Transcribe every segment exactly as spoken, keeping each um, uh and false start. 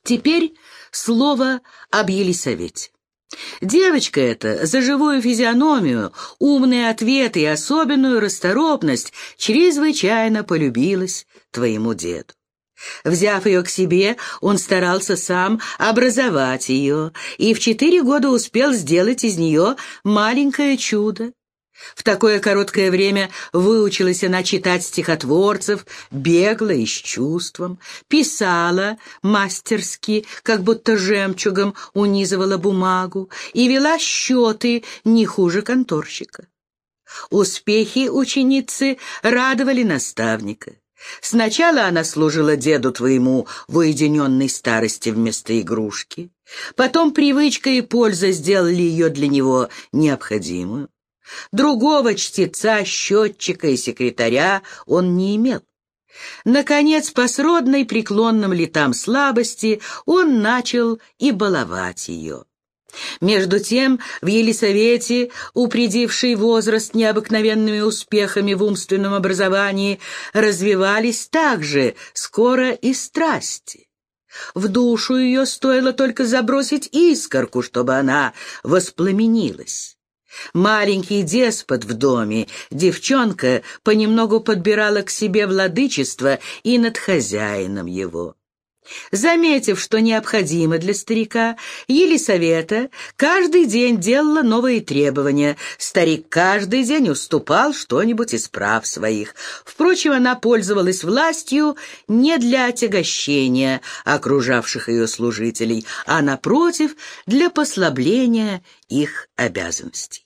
Теперь слово об Елисавете. Девочка эта за живую физиономию, умные ответы и особенную расторопность чрезвычайно полюбилась твоему деду. Взяв ее к себе, он старался сам образовать ее, и в четыре года успел сделать из нее маленькое чудо. В такое короткое время выучилась она читать стихотворцев, бегло и с чувством, писала мастерски, как будто жемчугом унизывала бумагу, и вела счеты не хуже конторщика. Успехи ученицы радовали наставника. Сначала она служила деду твоему в уединенной старости вместо игрушки, потом привычка и польза сделали ее для него необходимую. Другого чтеца, счетчика и секретаря он не имел. Наконец, по сродной преклонным летам слабости, он начал и баловать ее. Между тем, в Елисавете, упредившей возраст необыкновенными успехами в умственном образовании, развивались также скоро и страсти. В душу ее стоило только забросить искорку, чтобы она воспламенилась. Маленький деспот в доме, девчонка понемногу подбирала к себе владычество и над хозяином его. Заметив, что необходимо для старика, Елисавета каждый день делала новые требования. Старик каждый день уступал что-нибудь из прав своих. Впрочем, она пользовалась властью не для отягощения окружавших ее служителей, а, напротив, для послабления их обязанностей.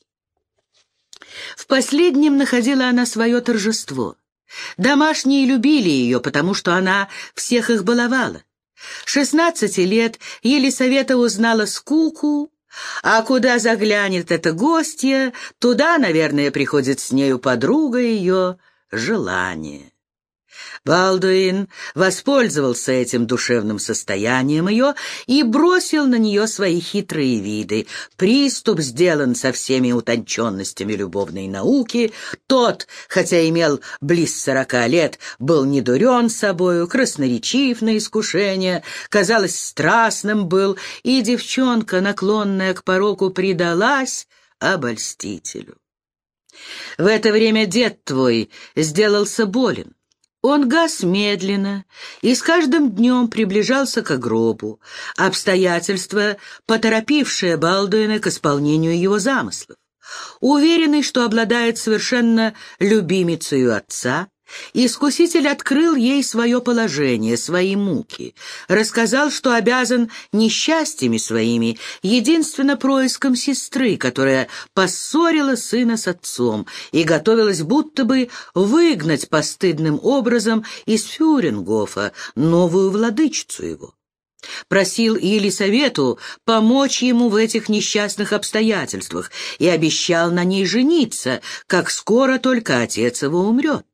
В последнем находила она свое торжество. Домашние любили ее, потому что она всех их баловала. Шестнадцати лет Елисавета узнала скуку, а куда заглянет эта гостья, туда, наверное, приходит с нею подруга ее желание. Балдуин воспользовался этим душевным состоянием ее и бросил на нее свои хитрые виды. Приступ сделан со всеми утонченностями любовной науки. Тот, хотя имел близ сорока лет, был недурен собою, красноречив на искушение, казалось, страстным был, и девчонка, наклонная к пороку, предалась обольстителю. В это время дед твой сделался болен. Он гас медленно и с каждым днем приближался к гробу, обстоятельства, поторопившие Балдуина к исполнению его замыслов. Уверенный, что обладает совершенно любимицею отца, искуситель открыл ей свое положение, свои муки, рассказал, что обязан несчастьями своими единственно происком сестры, которая поссорила сына с отцом и готовилась будто бы выгнать постыдным образом из Фюрингофа новую владычицу его. Просил Елисавету помочь ему в этих несчастных обстоятельствах и обещал на ней жениться, как скоро только отец его умрет.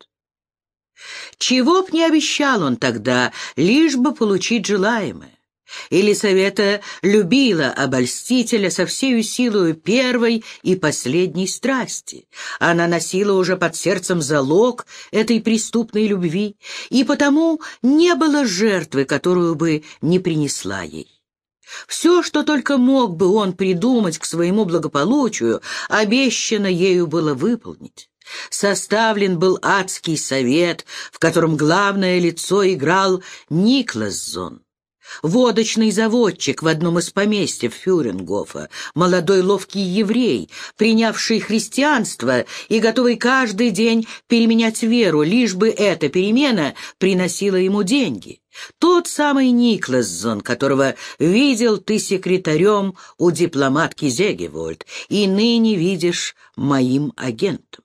Чего б не обещал он тогда, лишь бы получить желаемое. Елисавета любила обольстителя со всею силою первой и последней страсти. Она носила уже под сердцем залог этой преступной любви, и потому не было жертвы, которую бы не принесла ей. Все, что только мог бы он придумать к своему благополучию, обещано ею было выполнить. Составлен был адский совет, в котором главное лицо играл Никлассон, водочный заводчик в одном из поместьев Фюрингофа, молодой ловкий еврей, принявший христианство и готовый каждый день переменять веру, лишь бы эта перемена приносила ему деньги. Тот самый Никлассон, которого видел ты секретарем у дипломатки Зегевольд и ныне видишь моим агентом.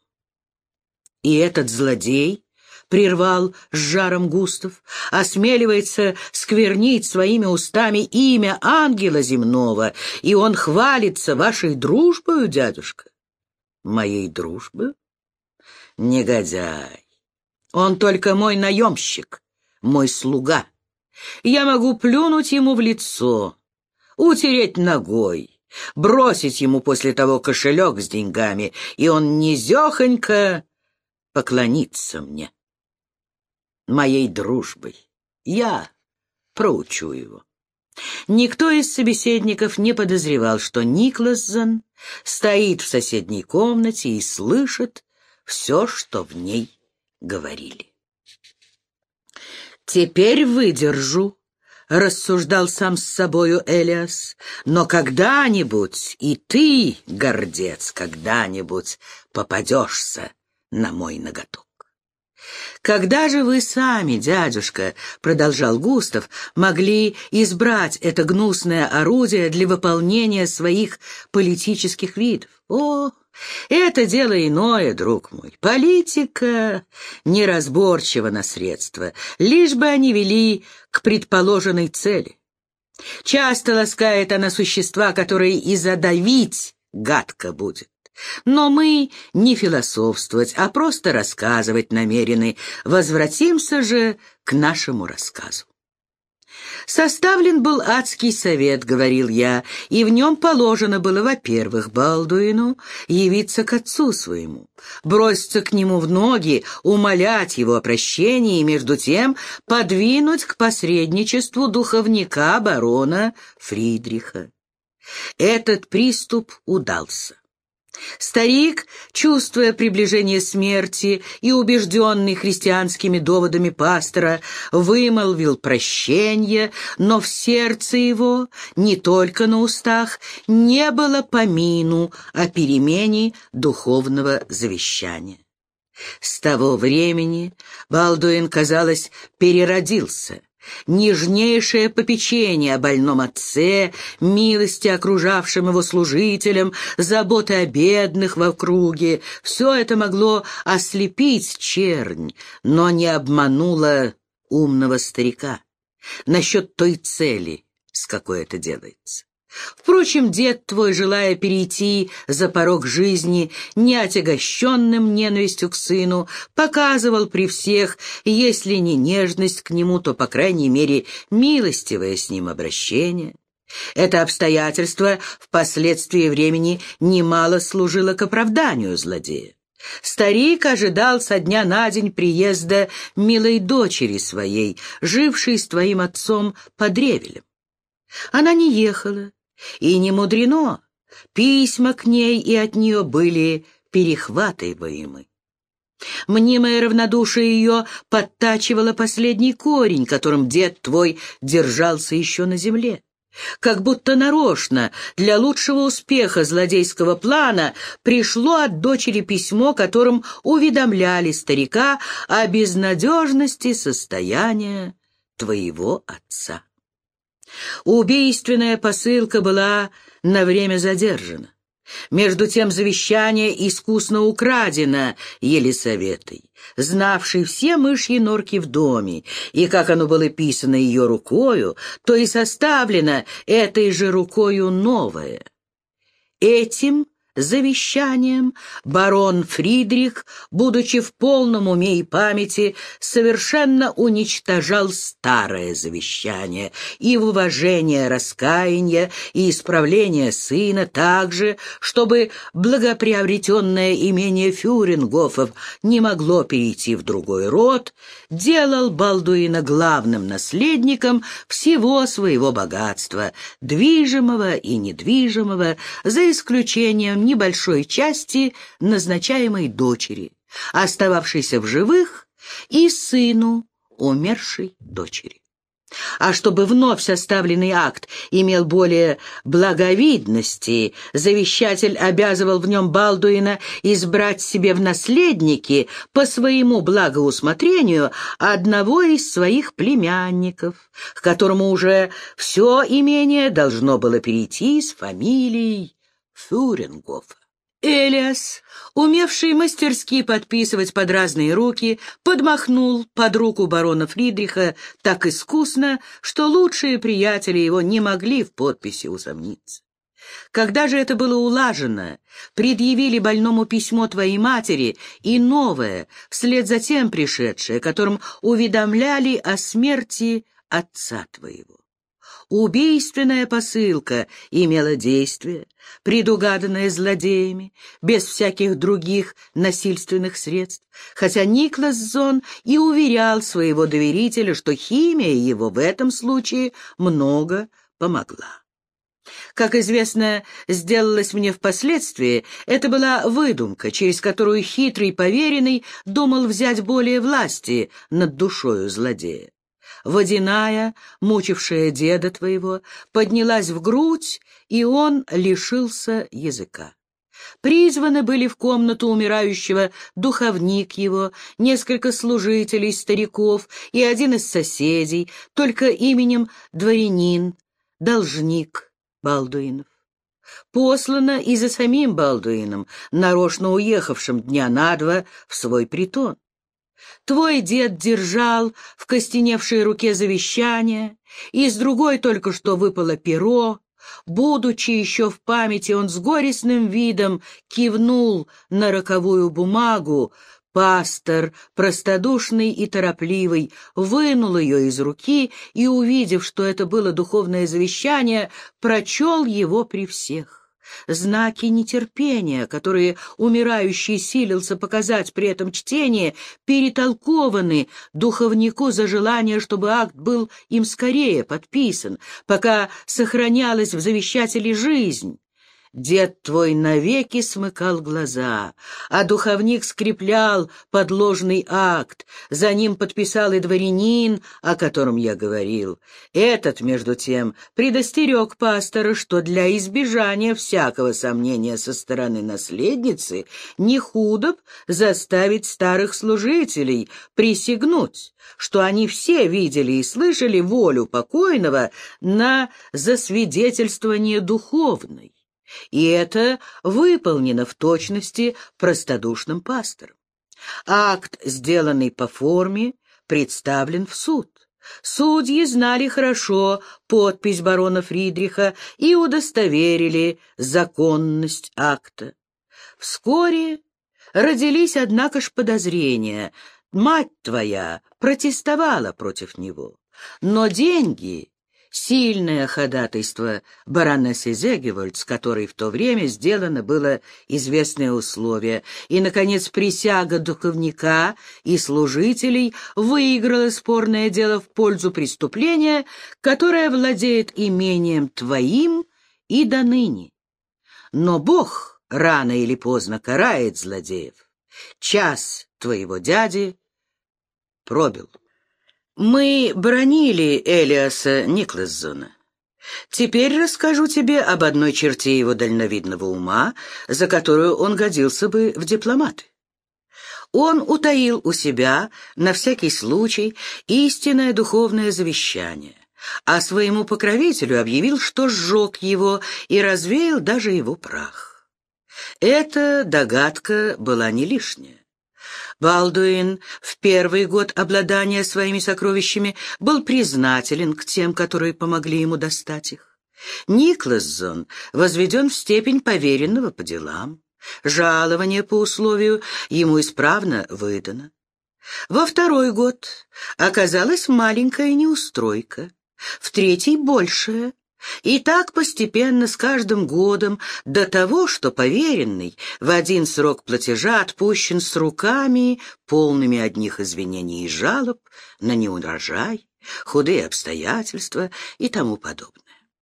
И этот злодей, — прервал с жаром Густав, — осмеливается сквернить своими устами имя ангела земного, и он хвалится вашей дружбою, дядюшка. Моей дружбою? Негодяй. Он только мой наемщик, мой слуга. Я могу плюнуть ему в лицо, утереть ногой, бросить ему после того кошелек с деньгами, и он низехонько поклониться мне, моей дружбой. Я проучу его. Никто из собеседников не подозревал, что Никлассон стоит в соседней комнате и слышит все, что в ней говорили. «Теперь выдержу», — рассуждал сам с собою Элиас, «но когда-нибудь и ты, гордец, когда-нибудь попадешься на мой наготок». «Когда же вы сами, дядюшка, — продолжал Густав, — могли избрать это гнусное орудие для выполнения своих политических видов? О, это дело иное, друг мой. Политика неразборчива на средства, лишь бы они вели к предположенной цели. Часто ласкает она существа, которые и задавить гадко будет. Но мы не философствовать, а просто рассказывать намерены. Возвратимся же к нашему рассказу. «Составлен был адский совет, — говорил я, — и в нем положено было, во-первых, Балдуину явиться к отцу своему, броситься к нему в ноги, умолять его о прощении и, между тем, подвинуть к посредничеству духовника барона Фридриха. Этот приступ удался. Старик, чувствуя приближение смерти и убежденный христианскими доводами пастора, вымолвил прощение, но в сердце его, не только на устах, не было помину о перемене духовного завещания. С того времени Балдуин, казалось, переродился. Нежнейшее попечение о больном отце, милости окружавшим его служителям, заботы о бедных в округе — все это могло ослепить чернь, но не обмануло умного старика насчет той цели, с какой это делается. Впрочем, дед твой, желая перейти за порог жизни, не отягощенным ненавистью к сыну, показывал при всех, если не нежность к нему, то, по крайней мере, милостивое с ним обращение. Это обстоятельство впоследствии времени немало служило к оправданию злодея. Старик ожидал со дня на день приезда милой дочери своей, жившей с твоим отцом под Ревелем. Она не ехала, и не мудрено, письма к ней и от нее были перехватываемы. Мнимое равнодушие ее подтачивало последний корень, которым дед твой держался еще на земле. Как будто нарочно, для лучшего успеха злодейского плана, пришло от дочери письмо, которым уведомляли старика о безнадежности состояния твоего отца. Убийственная посылка была на время задержана. Между тем завещание искусно украдено Елисаветой, знавшей все мышьи норки в доме, и как оно было писано ее рукою, то и составлено этой же рукою новое. Этим завещанием барон Фридрих, будучи в полном уме и памяти, совершенно уничтожал старое завещание и в уважение раскаяния и исправления сына также, чтобы благоприобретенное имение Фюрингофов не могло перейти в другой род, делал Балдуина главным наследником всего своего богатства, движимого и недвижимого, за исключением небольшой части назначаемой дочери, остававшейся в живых, и сыну умершей дочери. А чтобы вновь составленный акт имел более благовидности, завещатель обязывал в нем Балдуина избрать себе в наследники по своему благоусмотрению одного из своих племянников, к которому уже все имение должно было перейти с фамилией Фюрингофа. Элиас, умевший мастерски подписывать под разные руки, подмахнул под руку барона Фридриха так искусно, что лучшие приятели его не могли в подписи усомниться. Когда же это было улажено, предъявили больному письмо твоей матери и новое, вслед за тем пришедшее, которым уведомляли о смерти отца твоего. Убийственная посылка имела действие, предугаданное злодеями, без всяких других насильственных средств, хотя Никлассон и уверял своего доверителя, что химия его в этом случае много помогла. Как известно, сделалось мне впоследствии, это была выдумка, через которую хитрый поверенный думал взять более власти над душою злодея. Водяная, мучившая деда твоего, поднялась в грудь, и он лишился языка. Призваны были в комнату умирающего духовник его, несколько служителей, стариков и один из соседей, только именем дворянин, должник Балдуинов. Послано и за самим Балдуином, нарочно уехавшим дня на два в свой притон. Твой дед держал в костеневшей руке завещание, и с другой только что выпало перо. Будучи еще в памяти, он с горестным видом кивнул на роковую бумагу. Пастор, простодушный и торопливый, вынул ее из руки и, увидев, что это было духовное завещание, прочел его при всех. Знаки нетерпения, которые умирающий силился показать при этом чтении, перетолкованы духовнику за желание, чтобы акт был им скорее подписан, пока сохранялась в завещателе жизнь. Дед твой навеки смыкал глаза, а духовник скреплял подложный акт, за ним подписал и дворянин, о котором я говорил. Этот, между тем, предостерег пастора, что для избежания всякого сомнения со стороны наследницы не худо б заставить старых служителей присягнуть, что они все видели и слышали волю покойного на засвидетельствование духовной. И это выполнено в точности простодушным пастором. Акт, сделанный по форме, представлен в суд. Судьи знали хорошо подпись барона Фридриха и удостоверили законность акта. Вскоре родились, однако ж, подозрения. Мать твоя протестовала против него, но деньги... Сильное ходатайство баронессы Зегевольд, с которой в то время сделано было известное условие, и, наконец, присяга духовника и служителей выиграла спорное дело в пользу преступления, которое владеет имением твоим и доныне. Но Бог рано или поздно карает злодеев. Час твоего дяди пробил. Мы бранили Элиаса Никласзона. Теперь расскажу тебе об одной черте его дальновидного ума, за которую он годился бы в дипломаты. Он утаил у себя, на всякий случай, истинное духовное завещание, а своему покровителю объявил, что сжег его и развеял даже его прах. Эта догадка была не лишняя. Балдуин в первый год обладания своими сокровищами был признателен к тем, которые помогли ему достать их. Никласзон возведен в степень поверенного по делам. Жалование по условию ему исправно выдано. Во второй год оказалась маленькая неустройка, в третий — большая. И так постепенно с каждым годом до того, что поверенный в один срок платежа отпущен с руками, полными одних извинений и жалоб на неурожай, худые обстоятельства и тому подобное.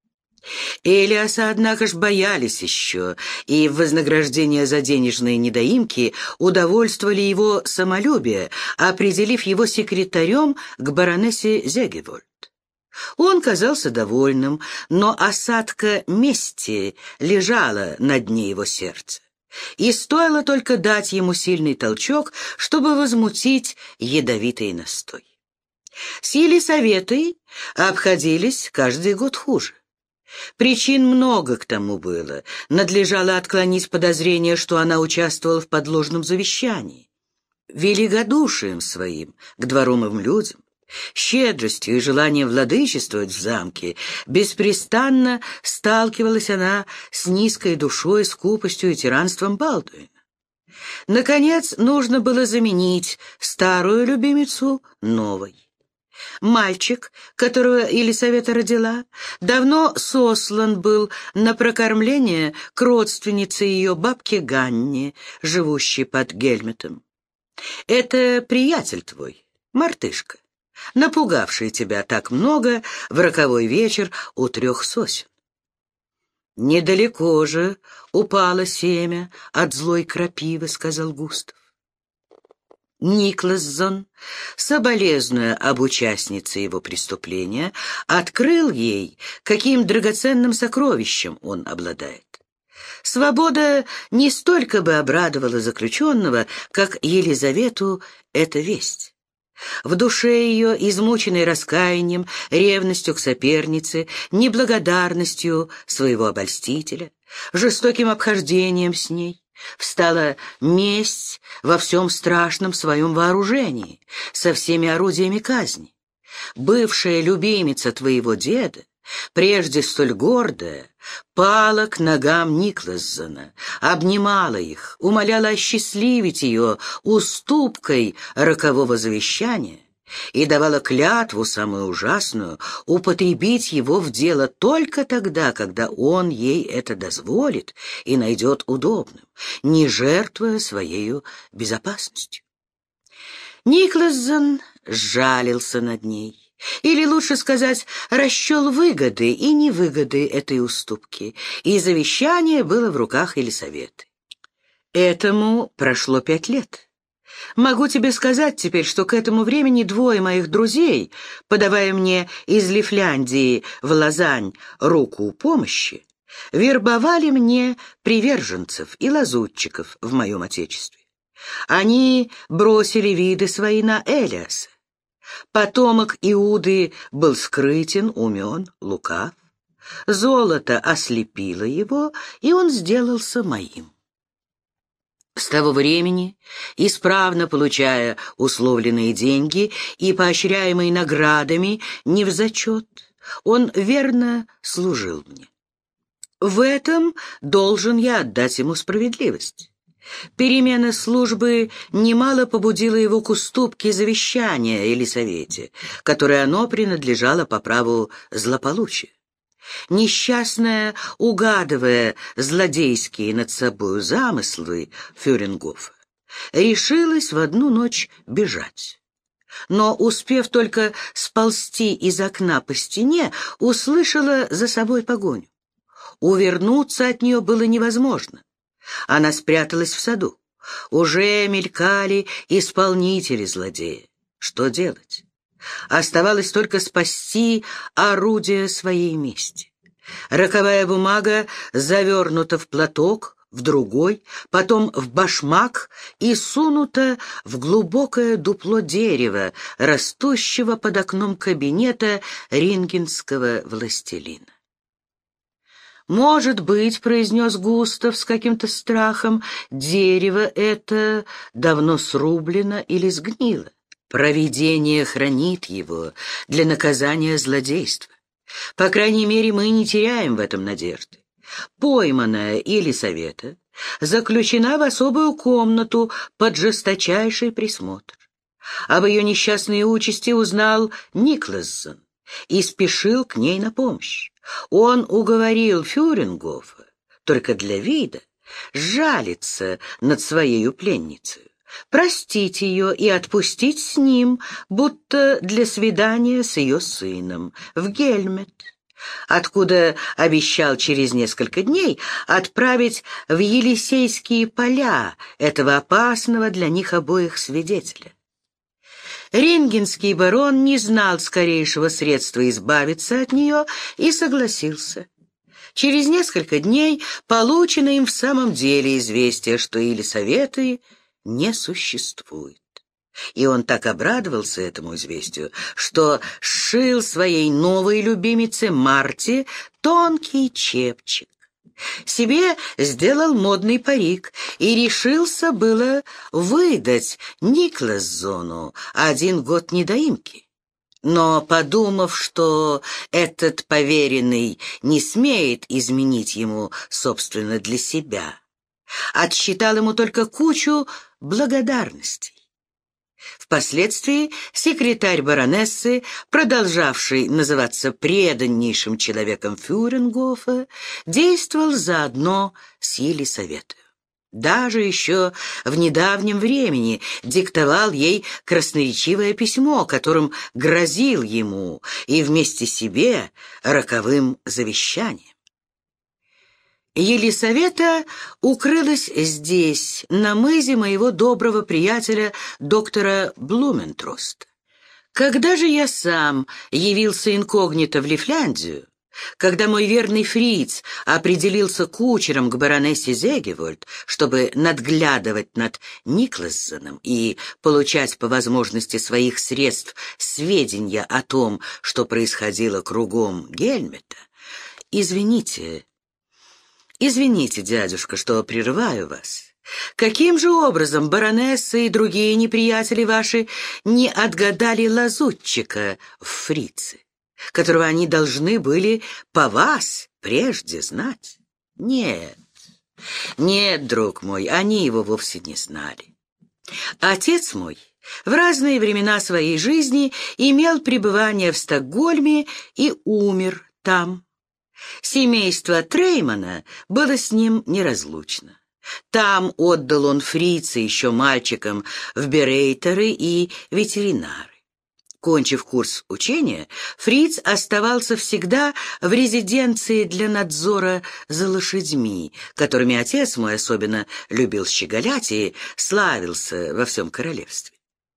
Элиаса, однако ж, боялись еще, и в вознаграждение за денежные недоимки удовольствовали его самолюбие, определив его секретарем к баронессе Зегевольд. Он казался довольным, но осадка мести лежала на дне его сердца, и стоило только дать ему сильный толчок, чтобы возмутить ядовитый настой. С Елисаветой обходились каждый год хуже. Причин много к тому было. Надлежало отклонить подозрение, что она участвовала в подложном завещании. Великодушием своим к дворовым людям, щедростью и желанием владычествовать в замке беспрестанно сталкивалась она с низкой душой, скупостью и тиранством Балдуина. Наконец, нужно было заменить старую любимицу новой. Мальчик, которого Елисавета родила, давно сослан был на прокормление к родственнице ее бабке Ганне, живущей под Гельметом. Это приятель твой, мартышка. напугавший тебя так много в роковой вечер у трех сосен. «Недалеко же упало семя от злой крапивы», — сказал Густав. Никлассон, соболезнуя об участнице его преступления, открыл ей, каким драгоценным сокровищем он обладает. Свобода не столько бы обрадовала заключенного, как Елизавету эта весть. В душе ее, измученной раскаянием, ревностью к сопернице, неблагодарностью своего обольстителя, жестоким обхождением с ней, встала месть во всем страшном своем вооружении, со всеми орудиями казни. Бывшая любимица твоего деда, прежде столь гордая, пала к ногам Никлассона, обнимала их, умоляла осчастливить ее уступкой рокового завещания и давала клятву самую ужасную употребить его в дело только тогда, когда он ей это дозволит и найдет удобным, не жертвуя своею безопасностью. Никлассон сжалился над ней, или, лучше сказать, расчел выгоды и невыгоды этой уступки, и завещание было в руках Елисаветы. Этому прошло пять лет. Могу тебе сказать теперь, что к этому времени двое моих друзей, подавая мне из Лифляндии в Лозань руку помощи, вербовали мне приверженцев и лазутчиков в моем отечестве. Они бросили виды свои на Элиаса. Потомок Иуды был скрытен, умен, лукав. Золото ослепило его, и он сделался моим. С того времени, исправно получая условленные деньги и поощряемый наградами невзачет, он верно служил мне. В этом должен я отдать ему справедливость. Перемена службы немало побудила его к уступке завещания Елисавете, которой оно принадлежало по праву злополучия. Несчастная, угадывая злодейские над собою замыслы Фюрингофа, решилась в одну ночь бежать. Но, успев только сползти из окна по стене, услышала за собой погоню. Увернуться от нее было невозможно. Она спряталась в саду. Уже мелькали исполнители злодея. Что делать? Оставалось только спасти орудие своей мести. Роковая бумага завернута в платок, в другой, потом в башмак и сунута в глубокое дупло дерева, растущего под окном кабинета рингенского властелина. «Может быть, — произнес Густав с каким-то страхом, — дерево это давно срублено или сгнило. Провидение хранит его для наказания злодейства. По крайней мере, мы не теряем в этом надежды. Пойманная Елисавета заключена в особую комнату под жесточайший присмотр. Об ее несчастной участи узнал Никлассон и спешил к ней на помощь. Он уговорил Фюрингофа, только для вида, сжалиться над своею пленницей, простить ее и отпустить с ним, будто для свидания с ее сыном, в Гельмет, откуда обещал через несколько дней отправить в Елисейские поля этого опасного для них обоих свидетеля. Рингенский барон не знал скорейшего средства избавиться от нее и согласился. Через несколько дней получено им в самом деле известие, что Елисаветы не существует. И он так обрадовался этому известию, что сшил своей новой любимице Марте тонкий чепчик. Себе сделал модный парик и решился было выдать Никлассону один год недоимки. Но, подумав, что этот поверенный не смеет изменить ему, собственно, для себя, отсчитал ему только кучу благодарностей. Впоследствии секретарь баронессы, продолжавший называться преданнейшим человеком Фюрингофа, действовал заодно с Елисаветой. Даже еще в недавнем времени диктовал ей красноречивое письмо, которым грозил ему и вместе себе роковым завещанием. Елисавета укрылась здесь, на мызе моего доброго приятеля доктора Блументроста. Когда же я сам явился инкогнито в Лифляндию, когда мой верный фриц определился кучером к баронессе Зегевольд, чтобы надглядывать над Никлассоном и получать по возможности своих средств сведения о том, что происходило кругом Гельмета, извините, извините, дядюшка, что прерываю вас. Каким же образом баронесса и другие неприятели ваши не отгадали лазутчика в фрице, которого они должны были по вас прежде знать? Нет, нет, друг мой, они его вовсе не знали. Отец мой в разные времена своей жизни имел пребывание в Стокгольме и умер там. Семейство Треймана было с ним неразлучно. Там отдал он фрица еще мальчикам в берейтеры и ветеринары. Кончив курс учения, фриц оставался всегда в резиденции для надзора за лошадьми, которыми отец мой особенно любил щеголять и славился во всем королевстве.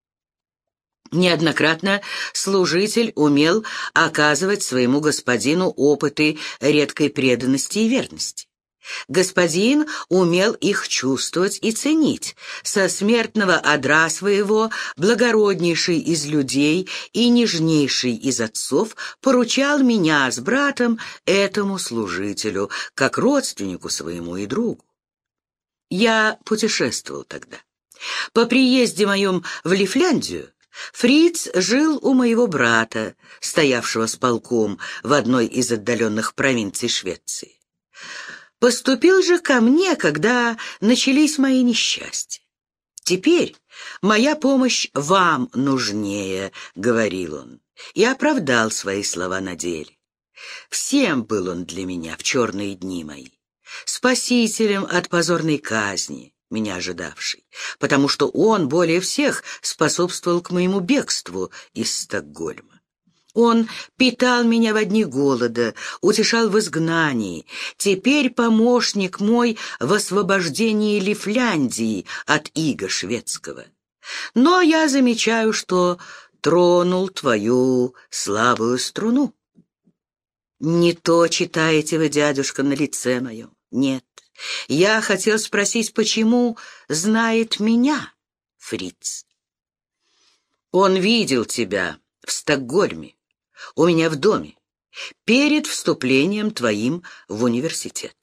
Неоднократно служитель умел оказывать своему господину опыты редкой преданности и верности. Господин умел их чувствовать и ценить. Со смертного одра своего благороднейший из людей и нежнейший из отцов поручал меня с братом этому служителю, как родственнику своему и другу. Я путешествовал тогда. По приезде моем в Лифляндию фриц жил у моего брата, стоявшего с полком в одной из отдаленных провинций Швеции. Поступил же ко мне, когда начались мои несчастья. «Теперь моя помощь вам нужнее», — говорил он, и оправдал свои слова на деле. Всем был он для меня в черные дни мои, спасителем от позорной казни, меня ожидавшей, потому что он более всех способствовал к моему бегству из Стокгольма. Он питал меня во дни голода, утешал в изгнании. Теперь помощник мой в освобождении Лифляндии от ига шведского. Но я замечаю, что тронул твою слабую струну. Не то читаете вы, дядюшка, на лице моем. Нет, я хотел спросить, почему знает меня фриц. Он видел тебя в Стокгольме, у меня в доме, перед вступлением твоим в университет.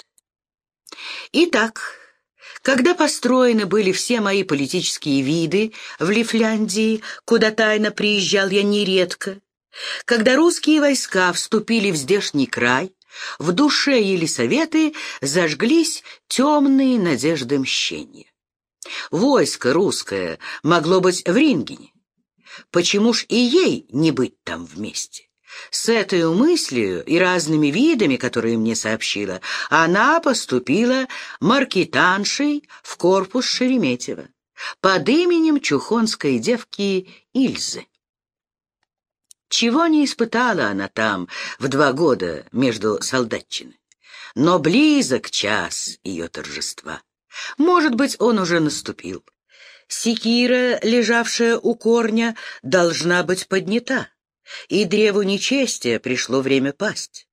Итак, когда построены были все мои политические виды в Лифляндии, куда тайно приезжал я нередко, когда русские войска вступили в здешний край, в душе Елисаветы зажглись темные надежды мщения. Войско русское могло быть в Рингене. Почему ж и ей не быть там вместе? С этой мыслью и разными видами, которые мне сообщила, она поступила маркетаншей в корпус Шереметьево под именем чухонской девки Ильзы. Чего не испытала она там в два года между солдатчины, но близок час ее торжества. Может быть, он уже наступил. Секира, лежавшая у корня, должна быть поднята, и древу нечестия пришло время пасть.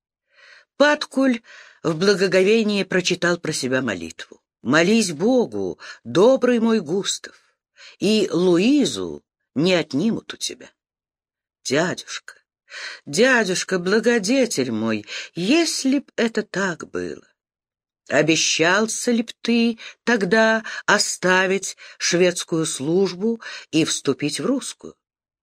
Паткуль в благоговении прочитал про себя молитву. «Молись Богу, добрый мой Густав, и Луизу не отнимут у тебя». Дядюшка, дядюшка, благодетель мой, если б это так было, обещался ли б ты тогда оставить шведскую службу и вступить в русскую?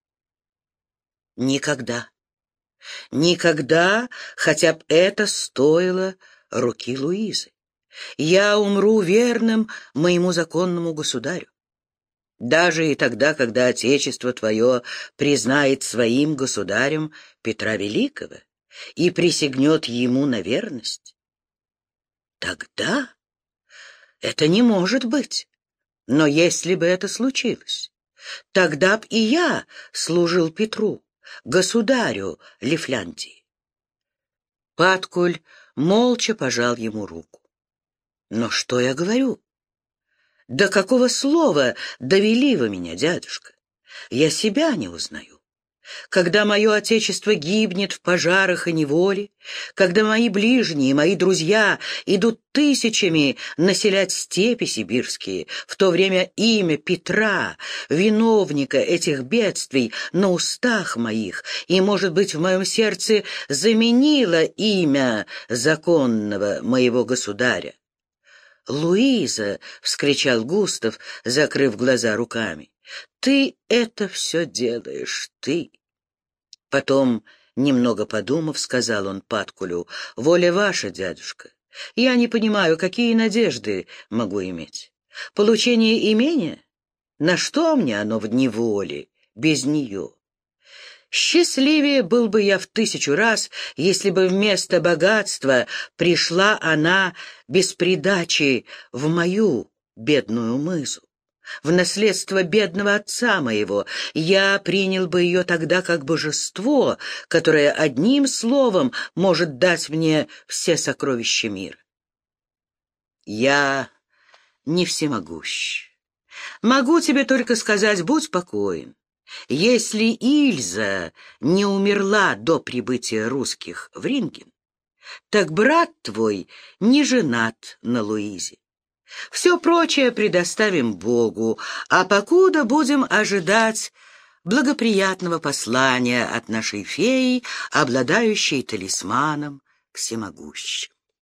Никогда, никогда, хотя б это стоило руки Луизы. Я умру верным моему законному государю. Даже и тогда, когда Отечество твое признает своим государем Петра Великого и присягнет ему на верность. Тогда, Это не может быть. Но если бы это случилось, тогда б и я служил Петру, государю Лифляндии. Паткуль молча пожал ему руку. Но что я говорю? До какого слова довели вы меня, дядюшка? Я себя не узнаю. Когда мое отечество гибнет в пожарах и неволе, когда мои ближние, мои друзья идут тысячами населять степи сибирские, в то время имя Петра, виновника этих бедствий, на устах моих и, может быть, в моем сердце заменило имя законного моего государя. «Луиза!» — вскричал Густав, закрыв глаза руками. «Ты это все делаешь, ты!» Потом, немного подумав, сказал он Паткулю: «Воля ваша, дядюшка. Я не понимаю, какие надежды могу иметь. Получение имения? На что мне оно в неволе, без нее? Счастливее был бы я в тысячу раз, если бы вместо богатства пришла она без придачи в мою бедную мызу. В наследство бедного отца моего, я принял бы ее тогда как божество, которое одним словом может дать мне все сокровища мира. Я не всемогущ. Могу тебе только сказать: будь покоен. Если Ильза не умерла до прибытия русских в Ринген, так брат твой не женат на Луизе. Все прочее предоставим Богу, а покуда будем ожидать благоприятного послания от нашей феи, обладающей талисманом всемогущим.